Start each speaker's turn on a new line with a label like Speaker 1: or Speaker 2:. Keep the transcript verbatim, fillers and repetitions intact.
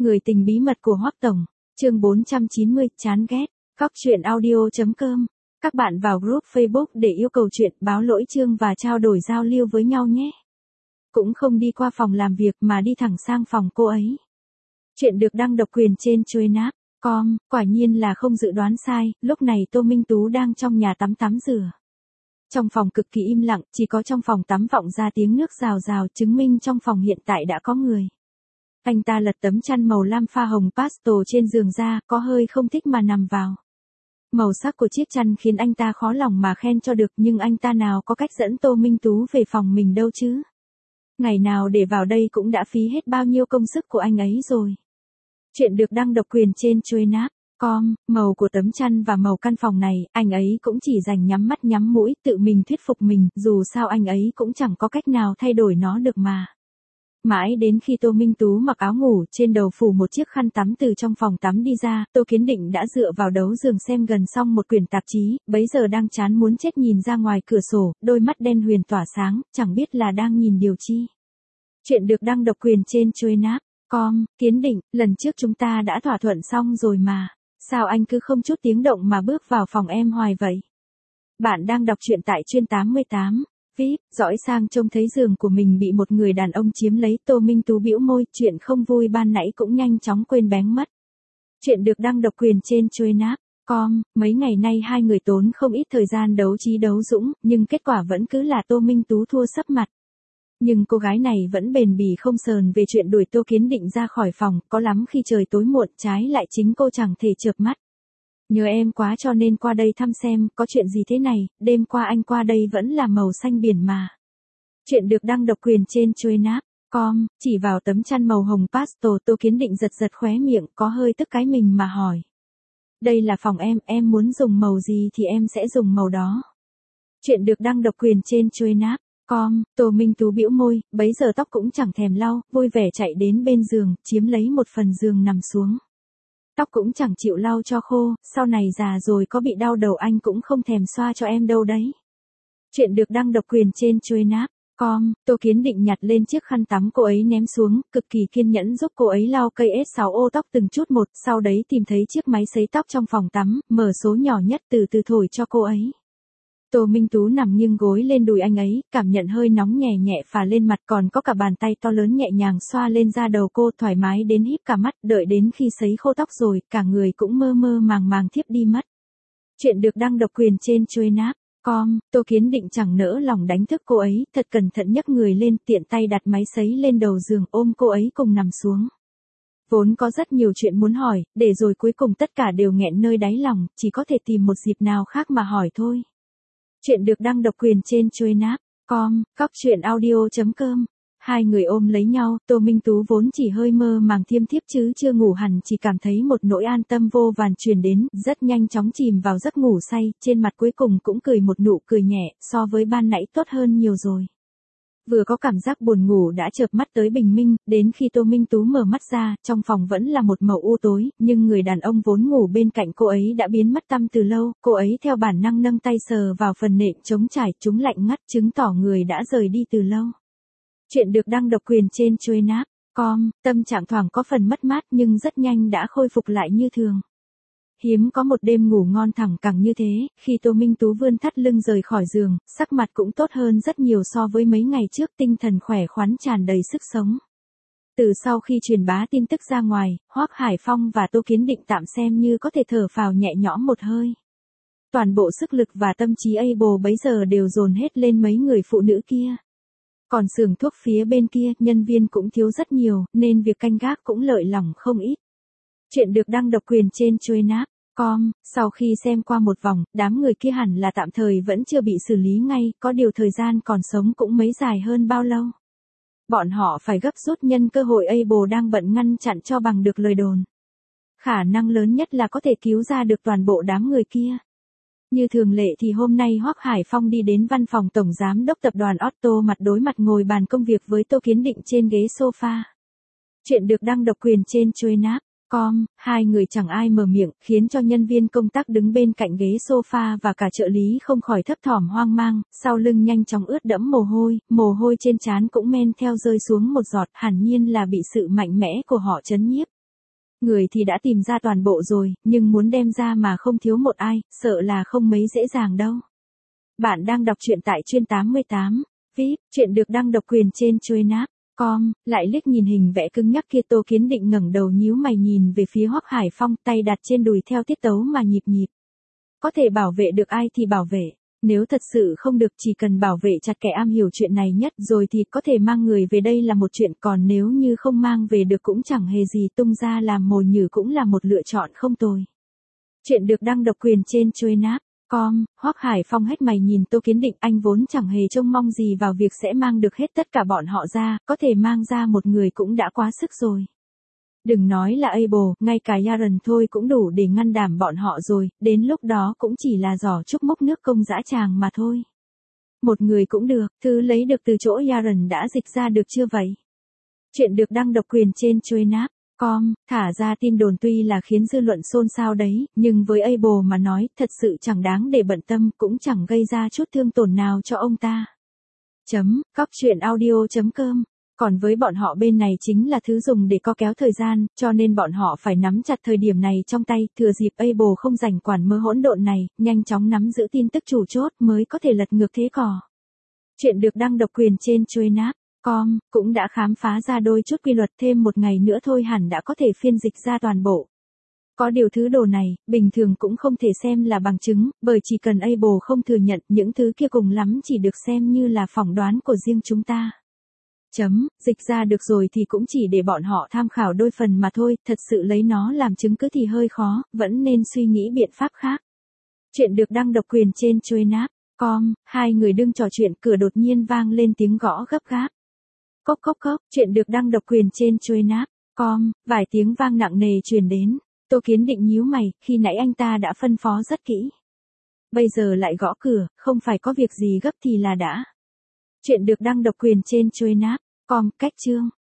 Speaker 1: Người tình bí mật của Hoắc Tổng, chương bốn trăm chín mươi, chán ghét, cóc truyện audio chấm com. Các bạn vào group Facebook để yêu cầu chuyện, báo lỗi chương và trao đổi giao lưu với nhau nhé. Cũng không đi qua phòng làm việc mà đi thẳng sang phòng cô ấy. Chuyện được đăng độc quyền trên Truyện App chấm com, quả nhiên là không dự đoán sai, lúc này Tô Minh Tú đang trong nhà tắm tắm rửa. Trong phòng cực kỳ im lặng, chỉ có trong phòng tắm vọng ra tiếng nước rào rào, chứng minh trong phòng hiện tại đã có người. Anh ta lật tấm chăn màu lam pha hồng pastel trên giường ra, có hơi không thích mà nằm vào. Màu sắc của chiếc chăn khiến anh ta khó lòng mà khen cho được, nhưng anh ta nào có cách dẫn Tô Minh Tú về phòng mình đâu chứ. Ngày nào để vào đây cũng đã phí hết bao nhiêu công sức của anh ấy rồi. Chuyện được đăng độc quyền trên Truyện App chấm com, màu của tấm chăn và màu căn phòng này, anh ấy cũng chỉ dành nhắm mắt nhắm mũi, tự mình thuyết phục mình, dù sao anh ấy cũng chẳng có cách nào thay đổi nó được mà. Mãi đến khi Tô Minh Tú mặc áo ngủ, trên đầu phủ một chiếc khăn tắm từ trong phòng tắm đi ra, Tô Kiến Định đã dựa vào đấu giường xem gần xong một quyển tạp chí, bấy giờ đang chán muốn chết nhìn ra ngoài cửa sổ, đôi mắt đen huyền tỏa sáng, chẳng biết là đang nhìn điều chi. Chuyện được đăng độc quyền trên Truyện App chấm com, Kiến Định, lần trước chúng ta đã thỏa thuận xong rồi mà, sao anh cứ không chút tiếng động mà bước vào phòng em hoài vậy? Bạn đang đọc truyện tại Truyện tám mươi tám. vê i pê, dõi sang trông thấy giường của mình bị một người đàn ông chiếm lấy, Tô Minh Tú bĩu môi, chuyện không vui ban nãy cũng nhanh chóng quên bén mất. Chuyện được đăng độc quyền trên Truyện App chấm com, mấy ngày nay hai người tốn không ít thời gian đấu trí đấu dũng, nhưng kết quả vẫn cứ là Tô Minh Tú thua sấp mặt. Nhưng cô gái này vẫn bền bỉ không sờn về chuyện đuổi Tô Kiến Định ra khỏi phòng, có lắm khi trời tối muộn, trái lại chính cô chẳng thể chợp mắt. Nhớ em quá cho nên qua đây thăm xem, có chuyện gì thế này, đêm qua anh qua đây vẫn là màu xanh biển mà. Chuyện được đăng độc quyền trên Truyện App chấm com, chỉ vào tấm chăn màu hồng pastel, Tô Kiến Định giật giật khóe miệng, có hơi tức cái mình mà hỏi. Đây là phòng em, em muốn dùng màu gì thì em sẽ dùng màu đó. Chuyện được đăng độc quyền trên Truyện App chấm com, Tô Minh Tú bĩu môi, bấy giờ tóc cũng chẳng thèm lau, vui vẻ chạy đến bên giường, chiếm lấy một phần giường nằm xuống. Tóc cũng chẳng chịu lau cho khô, sau này già rồi có bị đau đầu anh cũng không thèm xoa cho em đâu đấy. Chuyện được đăng độc quyền trên Truyện App chấm com, Tô Kiến Định nhặt lên chiếc khăn tắm cô ấy ném xuống, cực kỳ kiên nhẫn giúp cô ấy lau cây ét sáu ô tóc từng chút một, sau đấy tìm thấy chiếc máy sấy tóc trong phòng tắm, mở số nhỏ nhất từ từ thổi cho cô ấy. Tô Minh Tú nằm nghiêng gối lên đùi anh ấy, cảm nhận hơi nóng nhẹ nhẹ phả lên mặt, còn có cả bàn tay to lớn nhẹ nhàng xoa lên da đầu cô, thoải mái đến híp cả mắt, đợi đến khi sấy khô tóc rồi, cả người cũng mơ mơ màng màng thiếp đi mất. Chuyện được đăng độc quyền trên Truyện App chấm com, Tô Kiến Định chẳng nỡ lòng đánh thức cô ấy, thật cẩn thận nhấc người lên, tiện tay đặt máy sấy lên đầu giường, ôm cô ấy cùng nằm xuống. Vốn có rất nhiều chuyện muốn hỏi, để rồi cuối cùng tất cả đều nghẹn nơi đáy lòng, chỉ có thể tìm một dịp nào khác mà hỏi thôi. Chuyện được đăng độc quyền trên Truyện App chấm com, cóc truyện audio chấm com. Hai người ôm lấy nhau, Tô Minh Tú vốn chỉ hơi mơ màng thiêm thiếp chứ chưa ngủ hẳn, chỉ cảm thấy một nỗi an tâm vô vàn truyền đến, rất nhanh chóng chìm vào giấc ngủ say, trên mặt cuối cùng cũng cười một nụ cười nhẹ, so với ban nãy tốt hơn nhiều rồi. Vừa có cảm giác buồn ngủ đã chợp mắt tới bình minh, đến khi Tô Minh Tú mở mắt ra, trong phòng vẫn là một màu u tối, nhưng người đàn ông vốn ngủ bên cạnh cô ấy đã biến mất tăm từ lâu, cô ấy theo bản năng nâng tay sờ vào phần nệm trống trải, chúng lạnh ngắt, chứng tỏ người đã rời đi từ lâu. Chuyện được đăng độc quyền trên Truyện App chấm com, tâm trạng thoảng có phần mất mát nhưng rất nhanh đã khôi phục lại như thường. Hiếm có một đêm ngủ ngon thẳng cẳng như thế, khi Tô Minh Tú vươn thắt lưng rời khỏi giường, sắc mặt cũng tốt hơn rất nhiều so với mấy ngày trước, tinh thần khỏe khoắn tràn đầy sức sống. Từ sau khi truyền bá tin tức ra ngoài, Hoắc Hải Phong và Tô Kiến Định tạm xem như có thể thở phào nhẹ nhõm một hơi. Toàn bộ sức lực và tâm trí Able bấy giờ đều dồn hết lên mấy người phụ nữ kia. Còn xưởng thuốc phía bên kia, nhân viên cũng thiếu rất nhiều, nên việc canh gác cũng lợi lỏng không ít. Chuyện được đăng độc quyền trên Truyện App chấm com, sau khi xem qua một vòng, đám người kia hẳn là tạm thời vẫn chưa bị xử lý ngay, có điều thời gian còn sống cũng mấy dài hơn bao lâu. Bọn họ phải gấp rút nhân cơ hội Able đang bận ngăn chặn cho bằng được lời đồn. Khả năng lớn nhất là có thể cứu ra được toàn bộ đám người kia. Như thường lệ thì hôm nay Hoắc Hải Phong đi đến văn phòng tổng giám đốc tập đoàn Otto, mặt đối mặt ngồi bàn công việc với Tô Kiến Định trên ghế sofa. Chuyện được đăng độc quyền trên Truyện App chấm com, hai người chẳng ai mở miệng, khiến cho nhân viên công tác đứng bên cạnh ghế sofa và cả trợ lý không khỏi thấp thỏm hoang mang, sau lưng nhanh chóng ướt đẫm mồ hôi, mồ hôi trên trán cũng men theo rơi xuống một giọt, hẳn nhiên là bị sự mạnh mẽ của họ chấn nhiếp. Người thì đã tìm ra toàn bộ rồi, nhưng muốn đem ra mà không thiếu một ai, sợ là không mấy dễ dàng đâu. Bạn đang đọc truyện tại chuyên tám mươi tám. vê i pê, chuyện được đăng độc quyền trên Choice chấm com, lại liếc nhìn hình vẽ cứng nhắc kia Tô Kiến Định ngẩng đầu nhíu mày nhìn về phía Hoắc Hải Phong, tay đặt trên đùi theo tiết tấu mà nhịp nhịp. Có thể bảo vệ được ai thì bảo vệ, nếu thật sự không được chỉ cần bảo vệ chặt kẻ am hiểu chuyện này nhất rồi thì có thể mang người về đây là một chuyện, còn nếu như không mang về được cũng chẳng hề gì, tung ra làm mồi nhử cũng là một lựa chọn không tồi. Chuyện được đăng độc quyền trên Choice chấm com, Hoắc Hải Phong hết mày nhìn Tô Kiến Định, anh vốn chẳng hề trông mong gì vào việc sẽ mang được hết tất cả bọn họ ra, có thể mang ra một người cũng đã quá sức rồi. Đừng nói là Abel, ngay cả Yaron thôi cũng đủ để ngăn đảm bọn họ rồi, đến lúc đó cũng chỉ là giỏ trúc múc nước công dã tràng mà thôi. Một người cũng được, thứ lấy được từ chỗ Yaron đã dịch ra được chưa vậy? Chuyện được đăng độc quyền trên Choice chấm com, thả ra tin đồn tuy là khiến dư luận xôn xao đấy, nhưng với Abel mà nói, thật sự chẳng đáng để bận tâm, cũng chẳng gây ra chút thương tổn nào cho ông ta. Chấm, Cóc Truyện Audio chấm com. Còn với bọn họ bên này chính là thứ dùng để co kéo thời gian, cho nên bọn họ phải nắm chặt thời điểm này trong tay, thừa dịp Abel không rảnh quản mớ hỗn độn này, nhanh chóng nắm giữ tin tức chủ chốt mới có thể lật ngược thế cỏ. Chuyện được đăng độc quyền trên Choice chấm com, cũng đã khám phá ra đôi chút quy luật, thêm một ngày nữa thôi hẳn đã có thể phiên dịch ra toàn bộ. Có điều thứ đồ này, bình thường cũng không thể xem là bằng chứng, bởi chỉ cần Abel không thừa nhận, những thứ kia cùng lắm chỉ được xem như là phỏng đoán của riêng chúng ta. Chấm, dịch ra được rồi thì cũng chỉ để bọn họ tham khảo đôi phần mà thôi, thật sự lấy nó làm chứng cứ thì hơi khó, vẫn nên suy nghĩ biện pháp khác. Chuyện được đăng độc quyền trên Choice chấm com, hai người đương trò chuyện, cửa đột nhiên vang lên tiếng gõ gấp gáp. Cốc cốc cốc, chuyện được đăng độc quyền trên Choice chấm com, vài tiếng vang nặng nề truyền đến. Tô Kiến Định nhíu mày, khi nãy anh ta đã phân phó rất kỹ. Bây giờ lại gõ cửa, không phải có việc gì gấp thì là đã. Chuyện được đăng độc quyền trên Choice chấm com, cách chương.